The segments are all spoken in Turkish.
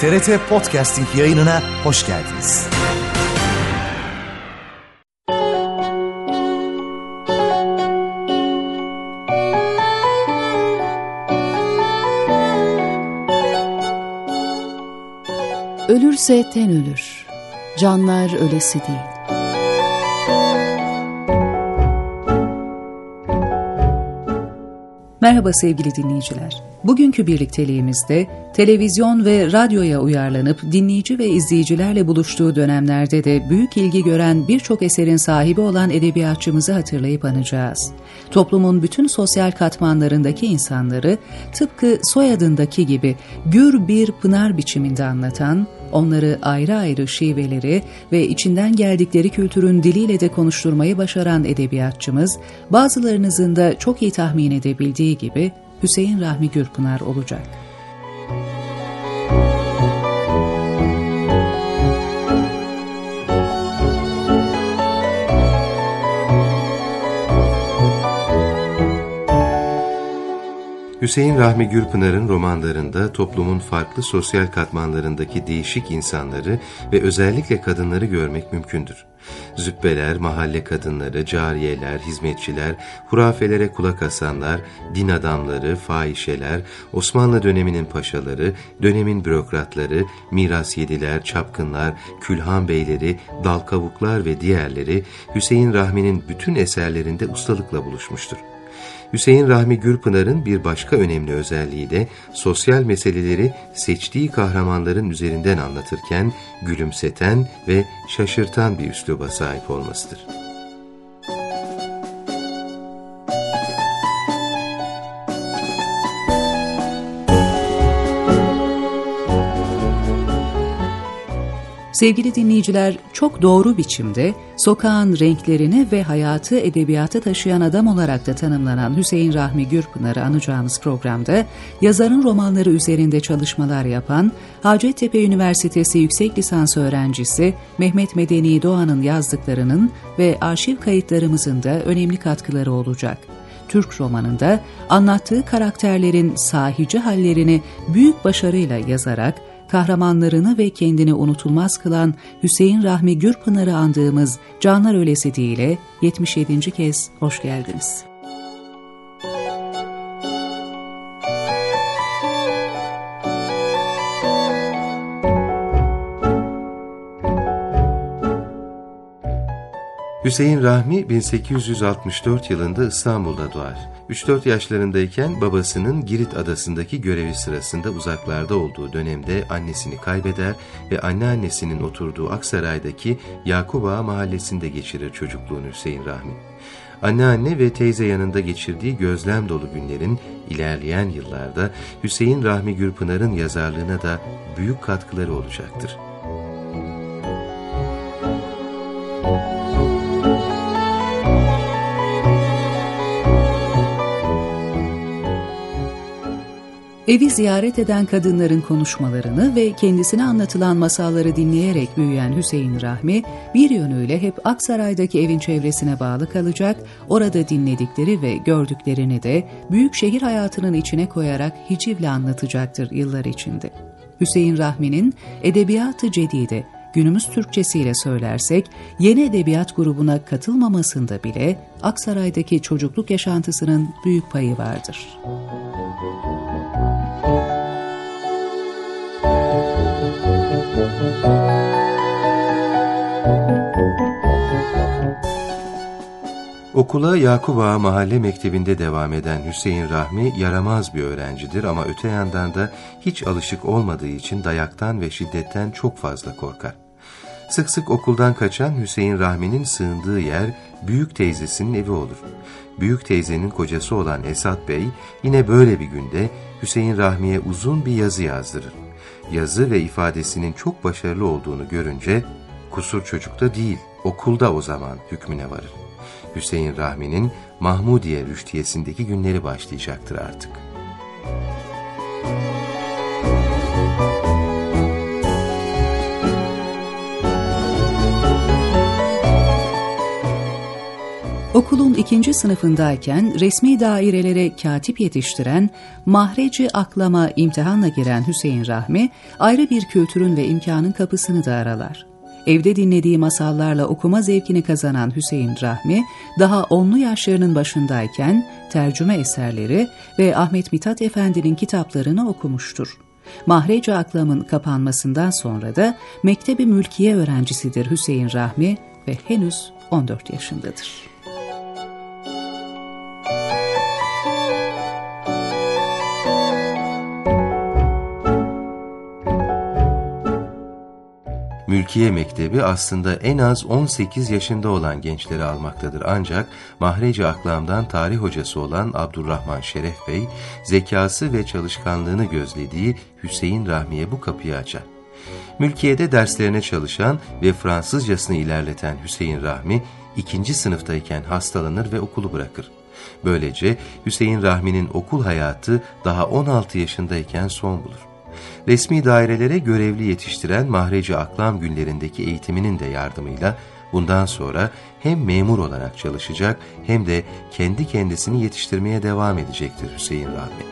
TRT Podcasting yayınına hoş geldiniz. Ölürse ten ölür, canlar ölesi değil. Merhaba sevgili dinleyiciler. Bugünkü birlikteliğimizde televizyon ve radyoya uyarlanıp dinleyici ve izleyicilerle buluştuğu dönemlerde de büyük ilgi gören birçok eserin sahibi olan edebiyatçımızı hatırlayıp anacağız. Toplumun bütün sosyal katmanlarındaki insanları tıpkı soyadındaki gibi gür bir pınar biçiminde anlatan, onları ayrı ayrı şiveleri ve içinden geldikleri kültürün diliyle de konuşturmayı başaran edebiyatçımız, bazılarınızın da çok iyi tahmin edebildiği gibi Hüseyin Rahmi Gürpınar olacak. Hüseyin Rahmi Gürpınar'ın romanlarında toplumun farklı sosyal katmanlarındaki değişik insanları ve özellikle kadınları görmek mümkündür. Zübbeler, mahalle kadınları, cariyeler, hizmetçiler, hurafelere kulak asanlar, din adamları, fahişeler, Osmanlı döneminin paşaları, dönemin bürokratları, miras yediler, çapkınlar, külhan beyleri, dal kavuklar ve diğerleri Hüseyin Rahmi'nin bütün eserlerinde ustalıkla buluşmuştur. Hüseyin Rahmi Gürpınar'ın bir başka önemli özelliği de sosyal meseleleri seçtiği kahramanların üzerinden anlatırken gülümseten ve şaşırtan bir üsluba sahip olmasıdır. Sevgili dinleyiciler, çok doğru biçimde sokağın renklerini ve hayatı edebiyata taşıyan adam olarak da tanımlanan Hüseyin Rahmi Gürpınar'ı anacağımız programda yazarın romanları üzerinde çalışmalar yapan Hacettepe Üniversitesi yüksek lisans öğrencisi Mehmet Medeni Doğan'ın yazdıklarının ve arşiv kayıtlarımızın da önemli katkıları olacak. Türk romanında anlattığı karakterlerin sahici hallerini büyük başarıyla yazarak kahramanlarını ve kendini unutulmaz kılan Hüseyin Rahmi Gürpınar'ı andığımız Canlar Ölesi Değil'e 77. kez hoş geldiniz. Hüseyin Rahmi 1864 yılında İstanbul'da doğar. 3-4 yaşlarındayken babasının Girit adasındaki görevi sırasında uzaklarda olduğu dönemde annesini kaybeder ve anneannesinin oturduğu Aksaray'daki Yakup Ağa mahallesinde geçirir çocukluğunu Hüseyin Rahmi. Anneanne ve teyze yanında geçirdiği gözlem dolu günlerin ilerleyen yıllarda Hüseyin Rahmi Gürpınar'ın yazarlığına da büyük katkıları olacaktır. Evi ziyaret eden kadınların konuşmalarını ve kendisine anlatılan masalları dinleyerek büyüyen Hüseyin Rahmi, bir yönüyle hep Aksaray'daki evin çevresine bağlı kalacak, orada dinledikleri ve gördüklerini de büyük şehir hayatının içine koyarak hicivle anlatacaktır yıllar içinde. Hüseyin Rahmi'nin Edebiyat-ı Cedide, günümüz Türkçesiyle söylersek, yeni edebiyat grubuna katılmamasında bile Aksaray'daki çocukluk yaşantısının büyük payı vardır. Okula Yakup Ağa Mahalle Mektebi'nde devam eden Hüseyin Rahmi yaramaz bir öğrencidir ama öte yandan da hiç alışık olmadığı için dayaktan ve şiddetten çok fazla korkar. Sık sık okuldan kaçan Hüseyin Rahmi'nin sığındığı yer büyük teyzesinin evi olur. Büyük teyzenin kocası olan Esat Bey yine böyle bir günde Hüseyin Rahmi'ye uzun bir yazı yazdırır. Yazı ve ifadesinin çok başarılı olduğunu görünce kusur çocukta değil okulda o zaman hükmüne varır. Hüseyin Rahmi'nin Mahmudiye Rüştiyesi'ndeki günleri başlayacaktır artık. Okulun 2. sınıfındayken resmi dairelere katip yetiştiren, mahreci aklama imtihanla giren Hüseyin Rahmi, ayrı bir kültürün ve imkanın kapısını da aralar. Evde dinlediği masallarla okuma zevkini kazanan Hüseyin Rahmi, daha 10'lu yaşlarının başındayken tercüme eserleri ve Ahmet Mithat Efendi'nin kitaplarını okumuştur. Mahreci aklamın kapanmasından sonra da Mektebi Mülkiye öğrencisidir Hüseyin Rahmi ve henüz 14 yaşındadır. Mülkiye Mektebi aslında en az 18 yaşında olan gençleri almaktadır. Ancak Mahreci Aklam'dan tarih hocası olan Abdurrahman Şeref Bey, zekası ve çalışkanlığını gözlediği Hüseyin Rahmi'ye bu kapıyı açar. Mülkiye'de derslerine çalışan ve Fransızcasını ilerleten Hüseyin Rahmi, 2. sınıftayken hastalanır ve okulu bırakır. Böylece Hüseyin Rahmi'nin okul hayatı daha 16 yaşındayken son bulur. Resmi dairelere görevli yetiştiren Mahreci Aklam günlerindeki eğitiminin de yardımıyla bundan sonra hem memur olarak çalışacak hem de kendi kendisini yetiştirmeye devam edecektir Hüseyin Rahmi.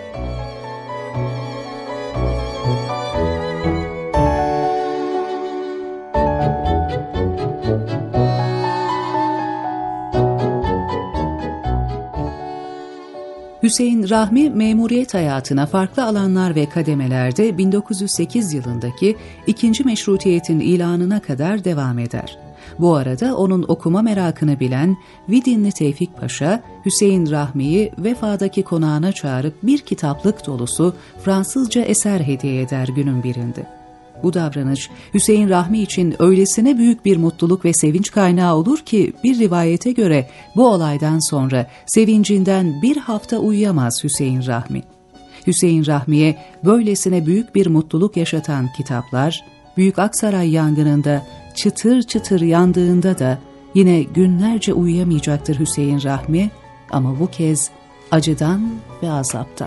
Hüseyin Rahmi, memuriyet hayatına farklı alanlar ve kademelerde 1908 yılındaki 2. Meşrutiyet'in ilanına kadar devam eder. Bu arada onun okuma merakını bilen Vidinli Tevfik Paşa, Hüseyin Rahmi'yi vefadaki konağına çağırıp bir kitaplık dolusu Fransızca eser hediye eder günün birinde. Bu davranış Hüseyin Rahmi için öylesine büyük bir mutluluk ve sevinç kaynağı olur ki bir rivayete göre bu olaydan sonra sevincinden bir hafta uyuyamaz Hüseyin Rahmi. Hüseyin Rahmi'ye böylesine büyük bir mutluluk yaşatan kitaplar, Büyük Aksaray yangınında çıtır çıtır yandığında da yine günlerce uyuyamayacaktır Hüseyin Rahmi, ama bu kez acıdan ve azaptan.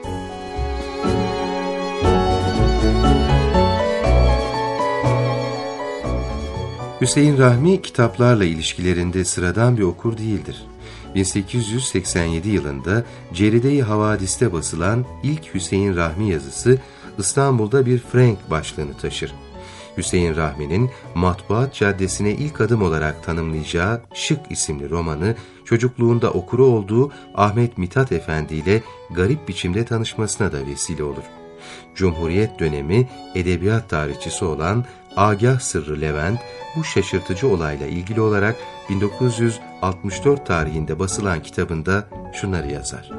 Hüseyin Rahmi kitaplarla ilişkilerinde sıradan bir okur değildir. 1887 yılında Ceride-i Havadis'te basılan ilk Hüseyin Rahmi yazısı İstanbul'da bir Frank başlığını taşır. Hüseyin Rahmi'nin Matbuat Caddesi'ne ilk adım olarak tanımlayacağı Şık isimli romanı, çocukluğunda okuru olduğu Ahmet Mithat Efendi ile garip biçimde tanışmasına da vesile olur. Cumhuriyet dönemi edebiyat tarihçisi olan Agah Sırrı Levent, bu şaşırtıcı olayla ilgili olarak 1964 tarihinde basılan kitabında şunları yazar.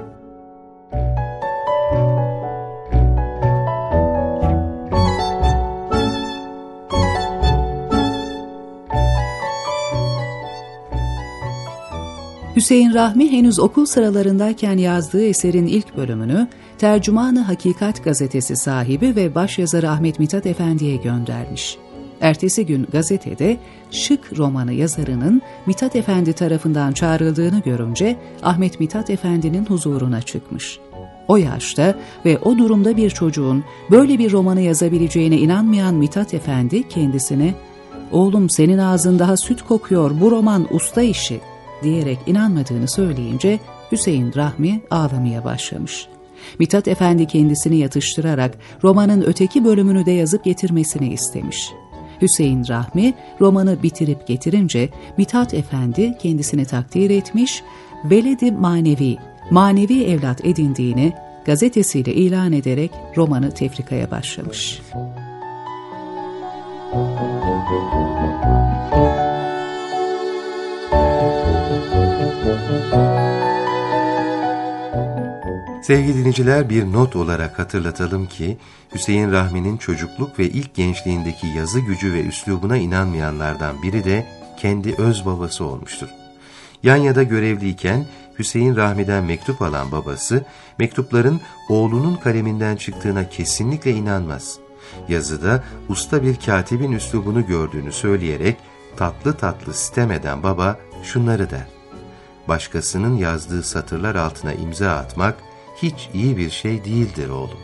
Hüseyin Rahmi henüz okul sıralarındayken yazdığı eserin ilk bölümünü Tercüman-ı Hakikat gazetesi sahibi ve başyazarı Ahmet Mithat Efendi'ye göndermiş. Ertesi gün gazetede Şık romanı yazarının Mithat Efendi tarafından çağrıldığını görünce Ahmet Mithat Efendi'nin huzuruna çıkmış. O yaşta ve o durumda bir çocuğun böyle bir romanı yazabileceğine inanmayan Mithat Efendi kendisine "Oğlum, senin ağzın daha süt kokuyor, bu roman usta işi" diyerek inanmadığını söyleyince Hüseyin Rahmi ağlamaya başlamış. Mithat Efendi kendisini yatıştırarak romanın öteki bölümünü de yazıp getirmesini istemiş. Hüseyin Rahmi romanı bitirip getirince Mithat Efendi kendisini takdir etmiş, veledi manevi evlat edindiğini gazetesiyle ilan ederek romanı tefrikaya başlamış. Sevgili dinleyiciler, bir not olarak hatırlatalım ki Hüseyin Rahmi'nin çocukluk ve ilk gençliğindeki yazı gücü ve üslubuna inanmayanlardan biri de kendi öz babası olmuştur. Yanya'da görevliyken Hüseyin Rahmi'den mektup alan babası, mektupların oğlunun kaleminden çıktığına kesinlikle inanmaz. Yazıda usta bir katibin üslubunu gördüğünü söyleyerek tatlı tatlı sitem eden baba şunları der: "Başkasının yazdığı satırlar altına imza atmak hiç iyi bir şey değildir oğlum."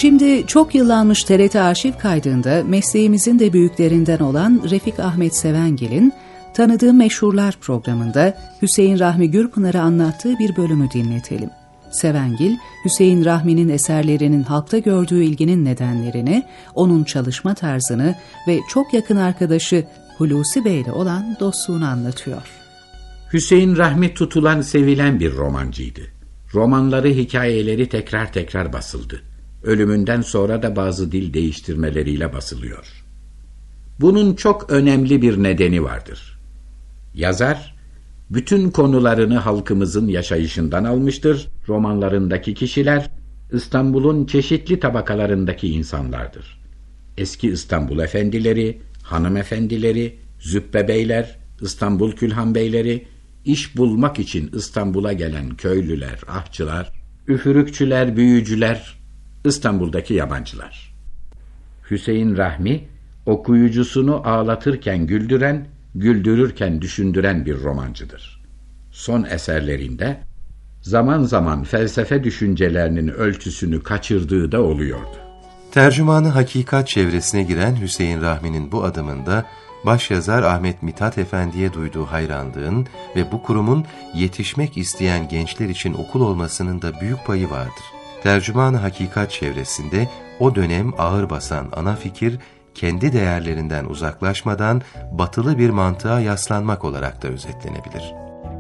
Şimdi çok yıllanmış TRT arşiv kaydında mesleğimizin de büyüklerinden olan Refik Ahmet Sevengil'in Tanıdığım Meşhurlar programında Hüseyin Rahmi Gürpınar'ı anlattığı bir bölümü dinletelim. Sevengil, Hüseyin Rahmi'nin eserlerinin halkta gördüğü ilginin nedenlerini, onun çalışma tarzını ve çok yakın arkadaşı Hulusi Bey'le olan dostluğunu anlatıyor. Hüseyin Rahmi tutulan, sevilen bir romancıydı. Romanları, hikayeleri tekrar tekrar basıldı. Ölümünden sonra da bazı dil değiştirmeleriyle basılıyor. Bunun çok önemli bir nedeni vardır. Yazar, bütün konularını halkımızın yaşayışından almıştır. Romanlarındaki kişiler, İstanbul'un çeşitli tabakalarındaki insanlardır. Eski İstanbul efendileri, hanımefendileri, zübbebeyler, İstanbul külhan beyleri, iş bulmak için İstanbul'a gelen köylüler, ahçılar, üfürükçüler, büyücüler, İstanbul'daki yabancılar. Hüseyin Rahmi, okuyucusunu ağlatırken güldüren, güldürürken düşündüren bir romancıdır. Son eserlerinde zaman zaman felsefe düşüncelerinin ölçüsünü kaçırdığı da oluyordu. Tercümanı hakikat çevresine giren Hüseyin Rahmi'nin bu adımında başyazar Ahmet Mithat Efendi'ye duyduğu hayranlığın ve bu kurumun yetişmek isteyen gençler için okul olmasının da büyük payı vardır. Tercümanı hakikat çevresinde o dönem ağır basan ana fikir, kendi değerlerinden uzaklaşmadan batılı bir mantığa yaslanmak olarak da özetlenebilir.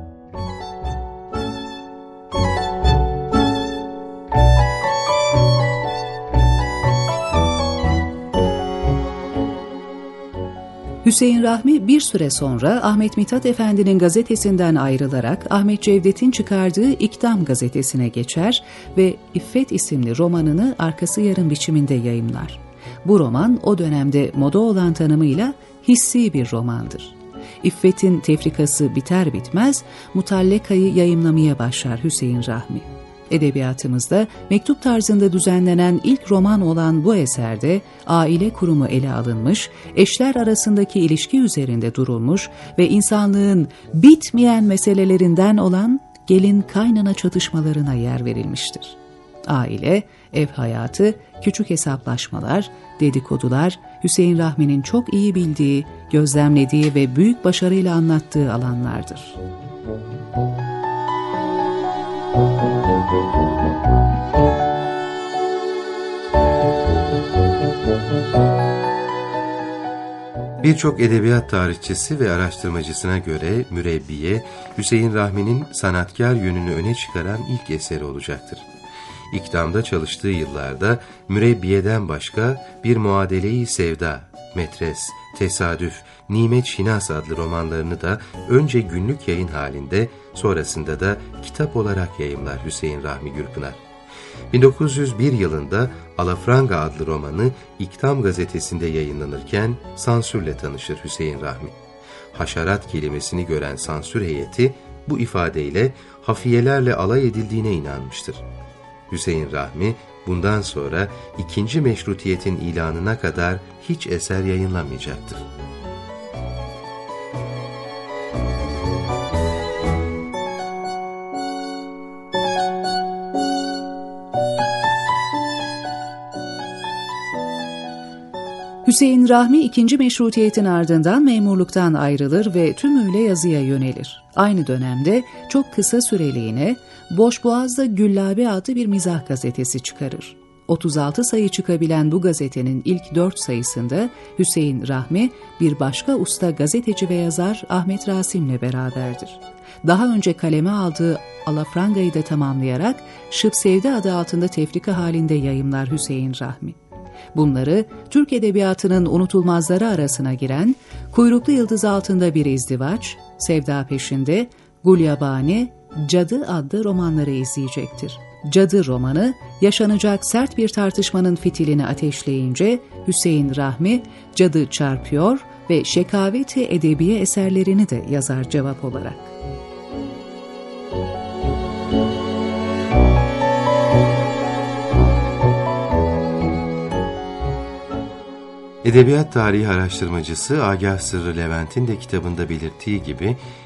Hüseyin Rahmi bir süre sonra Ahmet Mithat Efendi'nin gazetesinden ayrılarak Ahmet Cevdet'in çıkardığı İkdam gazetesine geçer ve İffet isimli romanını arkası yarın biçiminde yayımlar. Bu roman o dönemde moda olan tanımıyla hissi bir romandır. İffet'in tefrikası biter bitmez Mutalleka'yı yayımlamaya başlar Hüseyin Rahmi. Edebiyatımızda mektup tarzında düzenlenen ilk roman olan bu eserde aile kurumu ele alınmış, eşler arasındaki ilişki üzerinde durulmuş ve insanlığın bitmeyen meselelerinden olan gelin kaynana çatışmalarına yer verilmiştir. Aile, ev hayatı, küçük hesaplaşmalar, dedikodular, Hüseyin Rahmi'nin çok iyi bildiği, gözlemlediği ve büyük başarıyla anlattığı alanlardır. Birçok edebiyat tarihçisi ve araştırmacısına göre Mürebbiye, Hüseyin Rahmi'nin sanatkar yönünü öne çıkaran ilk eseri olacaktır. İkdam'da çalıştığı yıllarda Mürebbiye'den başka bir Muadele-i Sevda, Metres, Tesadüf, Nimet Şinas adlı romanlarını da önce günlük yayın halinde, sonrasında da kitap olarak yayımlar Hüseyin Rahmi Gürpınar. 1901 yılında Alafranga adlı romanı İkdam gazetesinde yayınlanırken sansürle tanışır Hüseyin Rahmi. Haşerat kelimesini gören sansür heyeti bu ifadeyle hafiyelerle alay edildiğine inanmıştır. Hüseyin Rahmi bundan sonra 2. Meşrutiyet'in ilanına kadar hiç eser yayınlamayacaktır. Hüseyin Rahmi 2. Meşrutiyet'in ardından memurluktan ayrılır ve tümüyle yazıya yönelir. Aynı dönemde çok kısa süreliğine Boşboğaz'da Güllabi adlı bir mizah gazetesi çıkarır. 36 sayı çıkabilen bu gazetenin ilk 4 sayısında Hüseyin Rahmi bir başka usta gazeteci ve yazar Ahmet Rasim'le beraberdir. Daha önce kaleme aldığı Alafranga'yı da tamamlayarak Şıp Sevdi adı altında tefrika halinde yayımlar Hüseyin Rahmi. Bunları Türk edebiyatının unutulmazları arasına giren Kuyruklu Yıldız Altında Bir İzdivaç, Sevda Peşinde, Gulyabani, Cadı adlı romanları izleyecektir. Cadı romanı yaşanacak sert bir tartışmanın fitilini ateşleyince Hüseyin Rahmi Cadı Çarpıyor ve Şekaveti Edebiye eserlerini de yazar cevap olarak. Edebiyat tarihi araştırmacısı Agah Sırrı Levent'in de kitabında belirttiği gibi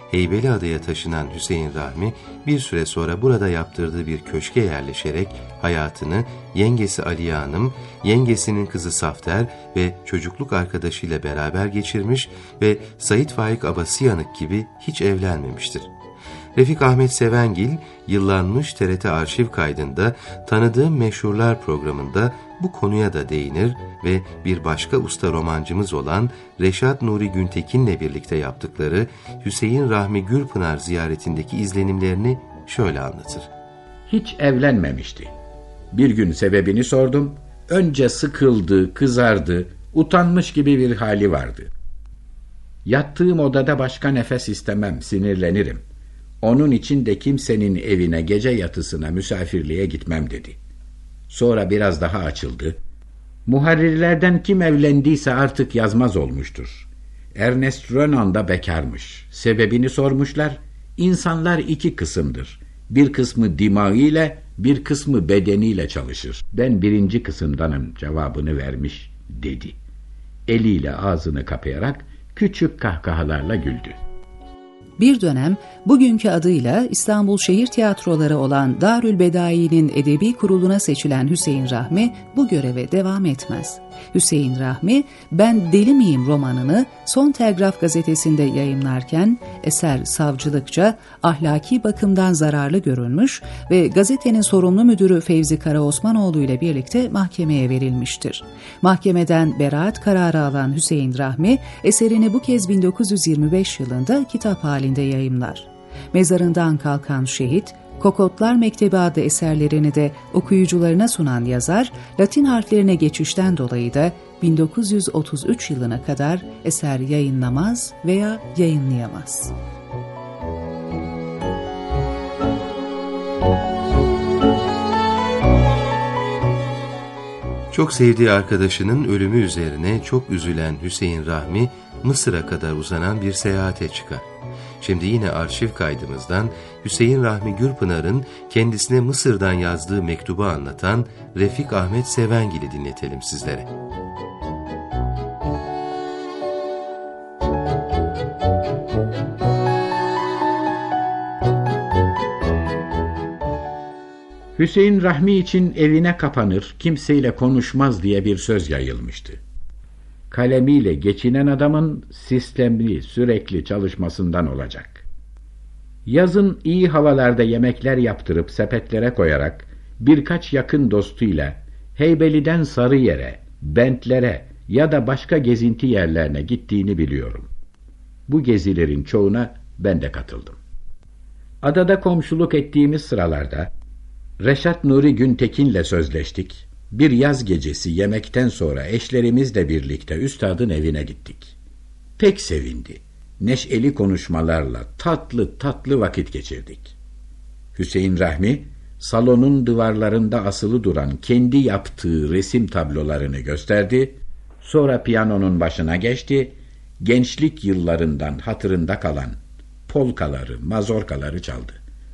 Heybeliada'ya taşınan Hüseyin Rahmi, bir süre sonra burada yaptırdığı bir köşke yerleşerek hayatını yengesi Aliye Hanım, yengesinin kızı Safter ve çocukluk arkadaşıyla beraber geçirmiş ve Sait Faik Abasıyanık gibi hiç evlenmemiştir. Refik Ahmet Sevengil, yıllanmış TRT arşiv kaydında Tanıdığım Meşhurlar programında bu konuya da değinir ve bir başka usta romancımız olan Reşat Nuri Güntekin'le birlikte yaptıkları Hüseyin Rahmi Gürpınar ziyaretindeki izlenimlerini şöyle anlatır. Hiç evlenmemişti. Bir gün sebebini sordum. Önce sıkıldı, kızardı, utanmış gibi bir hali vardı. Yattığım odada başka nefes istemem, sinirlenirim. Onun için de kimsenin evine gece yatısına misafirliğe gitmem dedi. Sonra biraz daha açıldı. Muharrirlerden kim evlendiyse artık yazmaz olmuştur. Ernest Renan da bekarmış. Sebebini sormuşlar. İnsanlar iki kısımdır. Bir kısmı dimağıyla, bir kısmı bedeniyle çalışır. Ben birinci kısımdanım cevabını vermiş dedi. Eliyle ağzını kapayarak küçük kahkahalarla güldü. Bir dönem bugünkü adıyla İstanbul Şehir Tiyatroları olan Darülbedai'nin edebi kuruluna seçilen Hüseyin Rahmi bu göreve devam etmez. Hüseyin Rahmi, Ben Deli Miyim romanını Son Telgraf gazetesinde yayımlarken eser savcılıkça ahlaki bakımdan zararlı görülmüş ve gazetenin sorumlu müdürü Fevzi Karaosmanoğlu ile birlikte mahkemeye verilmiştir. Mahkemeden beraat kararı alan Hüseyin Rahmi, eserini bu kez 1925 yılında kitap halinde yayımlar. Mezarından kalkan şehit, Kokotlar Mektebi adlı eserlerini de okuyucularına sunan yazar, Latin harflerine geçişten dolayı da 1933 yılına kadar eser yayınlamaz veya yayınlayamaz. Çok sevdiği arkadaşının ölümü üzerine çok üzülen Hüseyin Rahmi, Mısır'a kadar uzanan bir seyahate çıkar. Şimdi yine arşiv kaydımızdan Hüseyin Rahmi Gürpınar'ın kendisine Mısır'dan yazdığı mektubu anlatan Refik Ahmet Sevengil'i dinletelim sizlere. Hüseyin Rahmi için evine kapanır, kimseyle konuşmaz diye bir söz yayılmıştı. Kalemiyle geçinen adamın sistemli, sürekli çalışmasından olacak. Yazın iyi havalarda yemekler yaptırıp sepetlere koyarak birkaç yakın dostuyla Heybeli'den Sarıyer'e, Bentlere ya da başka gezinti yerlerine gittiğini biliyorum. Bu gezilerin çoğuna ben de katıldım. Adada komşuluk ettiğimiz sıralarda Reşat Nuri Güntekin'le sözleştik. Bir yaz gecesi yemekten sonra eşlerimizle birlikte üstadın evine gittik. Pek sevindi. Neşeli konuşmalarla tatlı tatlı vakit geçirdik. Hüseyin Rahmi, salonun duvarlarında asılı duran kendi yaptığı resim tablolarını gösterdi. Sonra piyanonun başına geçti. Gençlik yıllarından hatırında kalan polkaları, mazorkaları çaldı.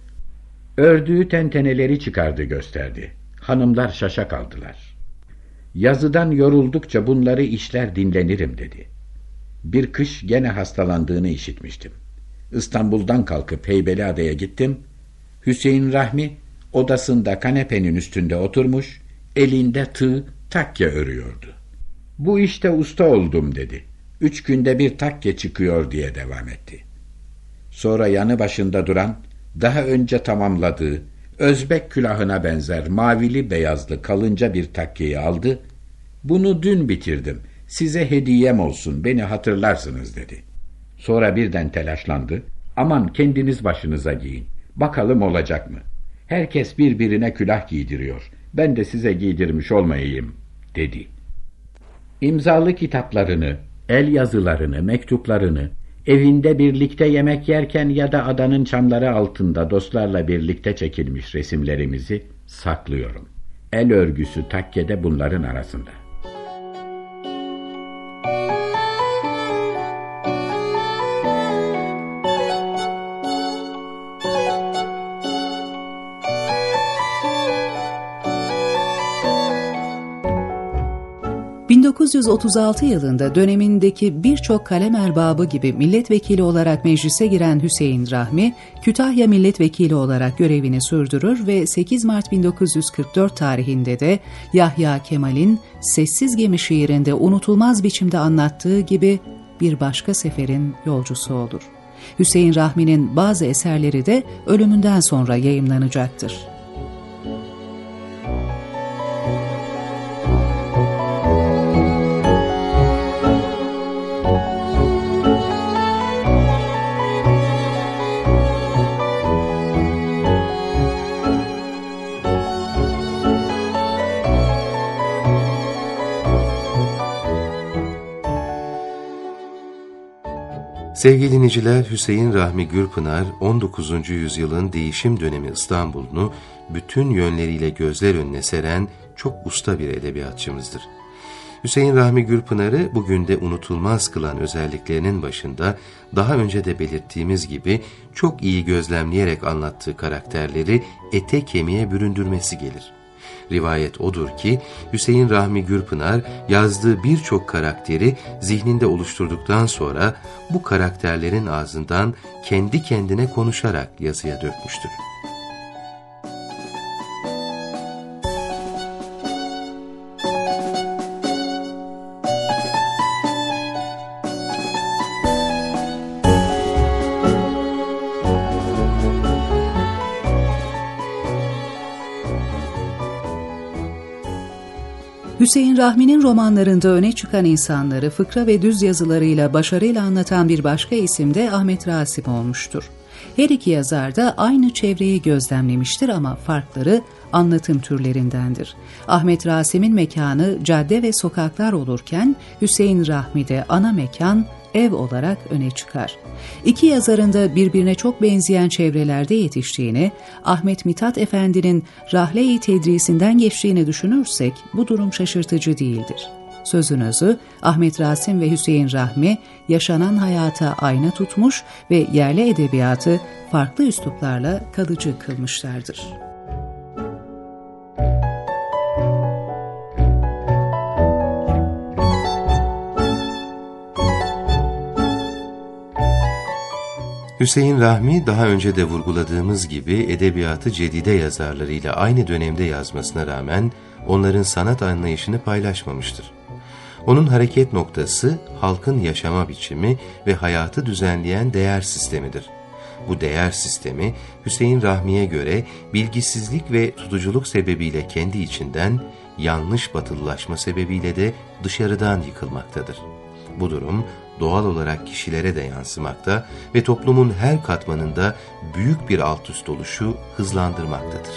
Ördüğü tenteneleri çıkardı gösterdi. Hanımlar şaşa kaldılar. Yazıdan yoruldukça bunları işler dinlenirim dedi. Bir kış gene hastalandığını işitmiştim. İstanbul'dan kalkıp Heybeliada'ya gittim. Hüseyin Rahmi odasında kanepenin üstünde oturmuş, elinde tığ takke örüyordu. Bu işte usta oldum dedi. 3 günde bir takke çıkıyor diye devam etti. Sonra yanı başında duran, daha önce tamamladığı Özbek külahına benzer mavili beyazlı kalınca bir takkeyi aldı. Bunu dün bitirdim. Size hediyem olsun, beni hatırlarsınız dedi. Sonra birden telaşlandı. Aman kendiniz başınıza giyin. Bakalım olacak mı? Herkes birbirine külah giydiriyor. Ben de size giydirmiş olmayayım dedi. İmzalı kitaplarını, el yazılarını, mektuplarını, evinde birlikte yemek yerken ya da adanın çamları altında dostlarla birlikte çekilmiş resimlerimizi saklıyorum. El örgüsü takkede bunların arasında. 1936 yılında dönemindeki birçok kalem erbabı gibi milletvekili olarak meclise giren Hüseyin Rahmi, Kütahya milletvekili olarak görevini sürdürür ve 8 Mart 1944 tarihinde de Yahya Kemal'in Sessiz Gemi şiirinde unutulmaz biçimde anlattığı gibi bir başka seferin yolcusu olur. Hüseyin Rahmi'nin bazı eserleri de ölümünden sonra yayımlanacaktır. Sevgili dinleyiciler, Hüseyin Rahmi Gürpınar, 19. yüzyılın değişim dönemi İstanbul'unu bütün yönleriyle gözler önüne seren çok usta bir edebiyatçımızdır. Hüseyin Rahmi Gürpınar'ı bugün de unutulmaz kılan özelliklerinin başında, daha önce de belirttiğimiz gibi çok iyi gözlemleyerek anlattığı karakterleri ete kemiğe büründürmesi gelir. Rivayet odur ki Hüseyin Rahmi Gürpınar yazdığı birçok karakteri zihninde oluşturduktan sonra bu karakterlerin ağzından kendi kendine konuşarak yazıya dökmüştür. Hüseyin Rahmi'nin romanlarında öne çıkan insanları fıkra ve düz yazılarıyla başarıyla anlatan bir başka isim de Ahmet Rasim olmuştur. Her iki yazar da aynı çevreyi gözlemlemiştir ama farkları anlatım türlerindendir. Ahmet Rasim'in mekanı cadde ve sokaklar olurken Hüseyin Rahmi'de ana mekan ev olarak öne çıkar. İki yazarın da birbirine çok benzeyen çevrelerde yetiştiğini, Ahmet Mithat Efendi'nin Rahle-i Tedrisinden geçtiğini düşünürsek bu durum şaşırtıcı değildir. Sözün özü, Ahmet Rasim ve Hüseyin Rahmi yaşanan hayata ayna tutmuş ve yerli edebiyatı farklı üsluplarla kalıcı kılmışlardır. Hüseyin Rahmi, daha önce de vurguladığımız gibi edebiyatı cedide yazarlarıyla aynı dönemde yazmasına rağmen onların sanat anlayışını paylaşmamıştır. Onun hareket noktası halkın yaşama biçimi ve hayatı düzenleyen değer sistemidir. Bu değer sistemi Hüseyin Rahmi'ye göre bilgisizlik ve tutuculuk sebebiyle kendi içinden, yanlış batılılaşma sebebiyle de dışarıdan yıkılmaktadır. Bu durum doğal olarak kişilere de yansımakta ve toplumun her katmanında büyük bir altüst oluşu hızlandırmaktadır.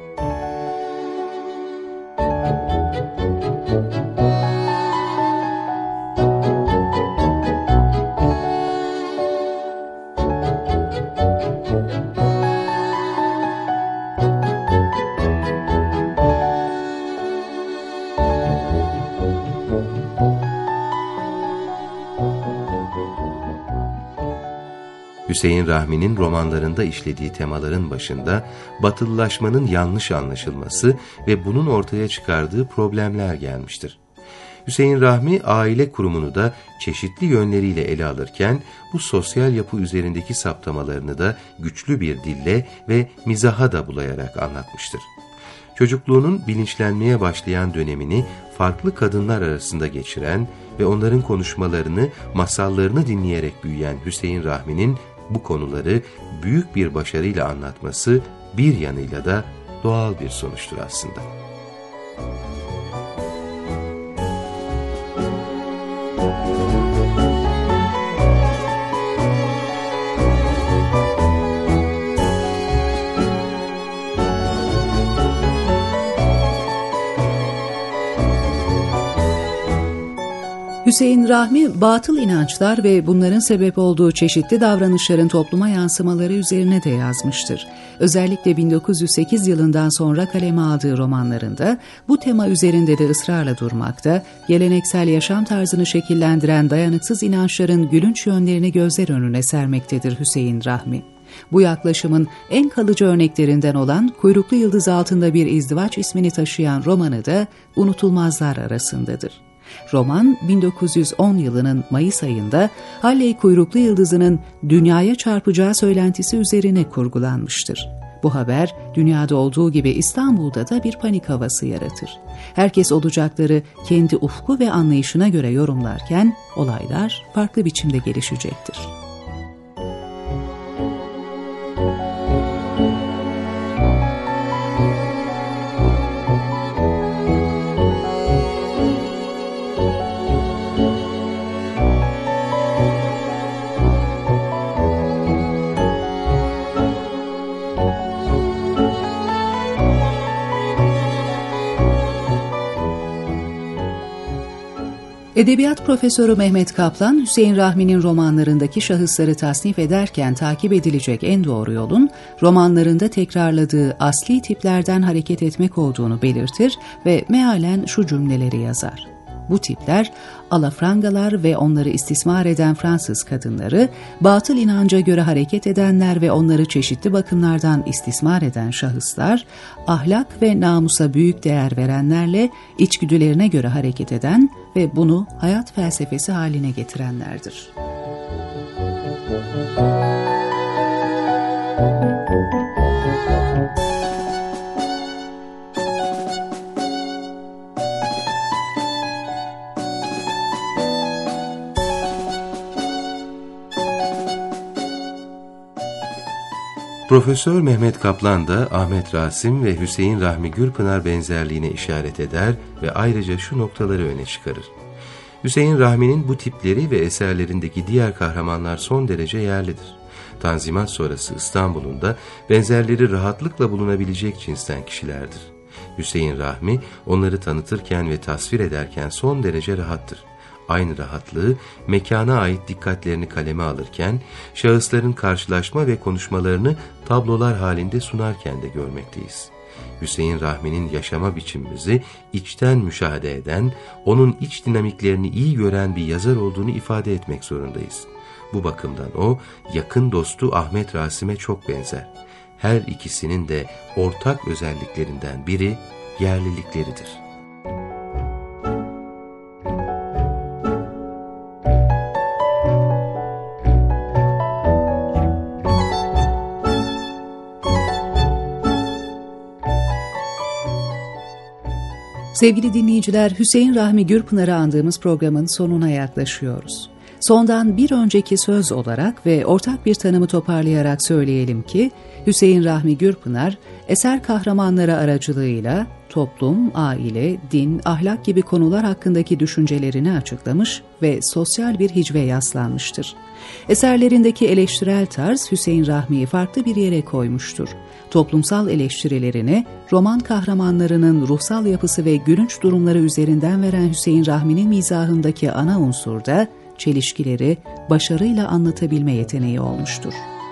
Hüseyin Rahmi'nin romanlarında işlediği temaların başında batılılaşmanın yanlış anlaşılması ve bunun ortaya çıkardığı problemler gelmiştir. Hüseyin Rahmi aile kurumunu da çeşitli yönleriyle ele alırken bu sosyal yapı üzerindeki saptamalarını da güçlü bir dille ve mizaha da bulayarak anlatmıştır. Çocukluğunun bilinçlenmeye başlayan dönemini farklı kadınlar arasında geçiren ve onların konuşmalarını, masallarını dinleyerek büyüyen Hüseyin Rahmi'nin bu konuları büyük bir başarıyla anlatması bir yanıyla da doğal bir sonuçtur aslında. Hüseyin Rahmi, batıl inançlar ve bunların sebep olduğu çeşitli davranışların topluma yansımaları üzerine de yazmıştır. Özellikle 1908 yılından sonra kaleme aldığı romanlarında bu tema üzerinde de ısrarla durmakta, geleneksel yaşam tarzını şekillendiren dayanıksız inançların gülünç yönlerini gözler önüne sermektedir Hüseyin Rahmi. Bu yaklaşımın en kalıcı örneklerinden olan Kuyruklu Yıldız Altında Bir İzdivaç ismini taşıyan romanı da unutulmazlar arasındadır. Roman 1910 yılının Mayıs ayında Halley kuyruklu yıldızının dünyaya çarpacağı söylentisi üzerine kurgulanmıştır. Bu haber dünyada olduğu gibi İstanbul'da da bir panik havası yaratır. Herkes olacakları kendi ufku ve anlayışına göre yorumlarken olaylar farklı biçimde gelişecektir. Edebiyat profesörü Mehmet Kaplan, Hüseyin Rahmi'nin romanlarındaki şahısları tasnif ederken takip edilecek en doğru yolun, romanlarında tekrarladığı asli tiplerden hareket etmek olduğunu belirtir ve mealen şu cümleleri yazar. Bu tipler, alafrangalar ve onları istismar eden Fransız kadınları, batıl inanca göre hareket edenler ve onları çeşitli bakımlardan istismar eden şahıslar, ahlak ve namusa büyük değer verenlerle içgüdülerine göre hareket eden ve bunu hayat felsefesi haline getirenlerdir. Profesör Mehmet Kaplan da Ahmet Rasim ve Hüseyin Rahmi Gürpınar benzerliğine işaret eder ve ayrıca şu noktaları öne çıkarır. Hüseyin Rahmi'nin bu tipleri ve eserlerindeki diğer kahramanlar son derece yerlidir. Tanzimat sonrası İstanbul'un da benzerleri rahatlıkla bulunabilecek cinsten kişilerdir. Hüseyin Rahmi onları tanıtırken ve tasvir ederken son derece rahattır. Aynı rahatlığı mekana ait dikkatlerini kaleme alırken, şahısların karşılaşma ve konuşmalarını tablolar halinde sunarken de görmekteyiz. Hüseyin Rahmi'nin yaşama biçimimizi içten müşahede eden, onun iç dinamiklerini iyi gören bir yazar olduğunu ifade etmek zorundayız. Bu bakımdan o, yakın dostu Ahmet Rasim'e çok benzer. Her ikisinin de ortak özelliklerinden biri yerlilikleridir. Sevgili dinleyiciler, Hüseyin Rahmi Gürpınar'ı andığımız programın sonuna yaklaşıyoruz. Sondan bir önceki söz olarak ve ortak bir tanımı toparlayarak söyleyelim ki, Hüseyin Rahmi Gürpınar, eser kahramanları aracılığıyla toplum, aile, din, ahlak gibi konular hakkındaki düşüncelerini açıklamış ve sosyal bir hicve yaslanmıştır. Eserlerindeki eleştirel tarz Hüseyin Rahmi'yi farklı bir yere koymuştur. Toplumsal eleştirilerini roman kahramanlarının ruhsal yapısı ve gülünç durumları üzerinden veren Hüseyin Rahmi'nin mizahındaki ana unsur da çelişkileri başarıyla anlatabilme yeteneği olmuştur.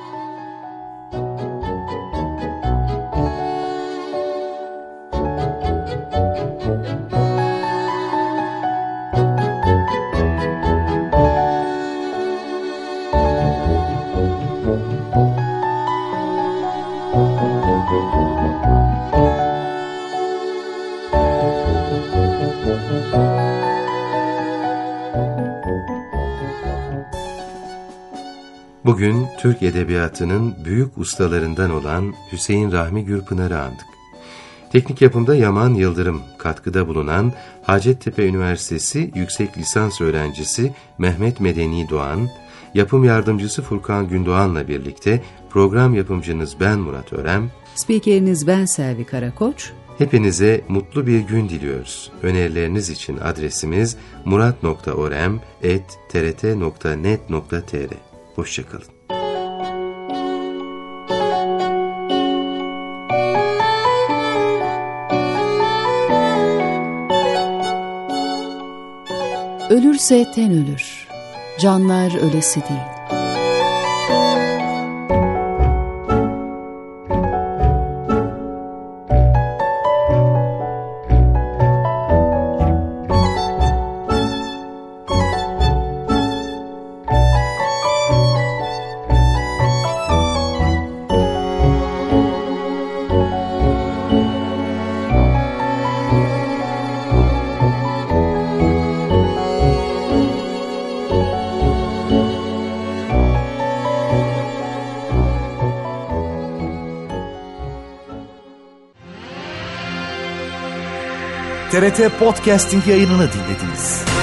Bugün Türk Edebiyatı'nın büyük ustalarından olan Hüseyin Rahmi Gürpınar'ı andık. Teknik yapımda Yaman Yıldırım, katkıda bulunan Hacettepe Üniversitesi yüksek lisans öğrencisi Mehmet Medeni Doğan, yapım yardımcısı Furkan Gündoğan'la birlikte program yapımcınız ben Murat Örem, spikeriniz ben Selvi Karakoç. Hepinize mutlu bir gün diliyoruz. Önerileriniz için adresimiz murat.orem@trt.net.tr. Hoşçakalın. Ölürse ten ölür, canlar ölesi değil. TRT Podcasting yayınını dinlediniz.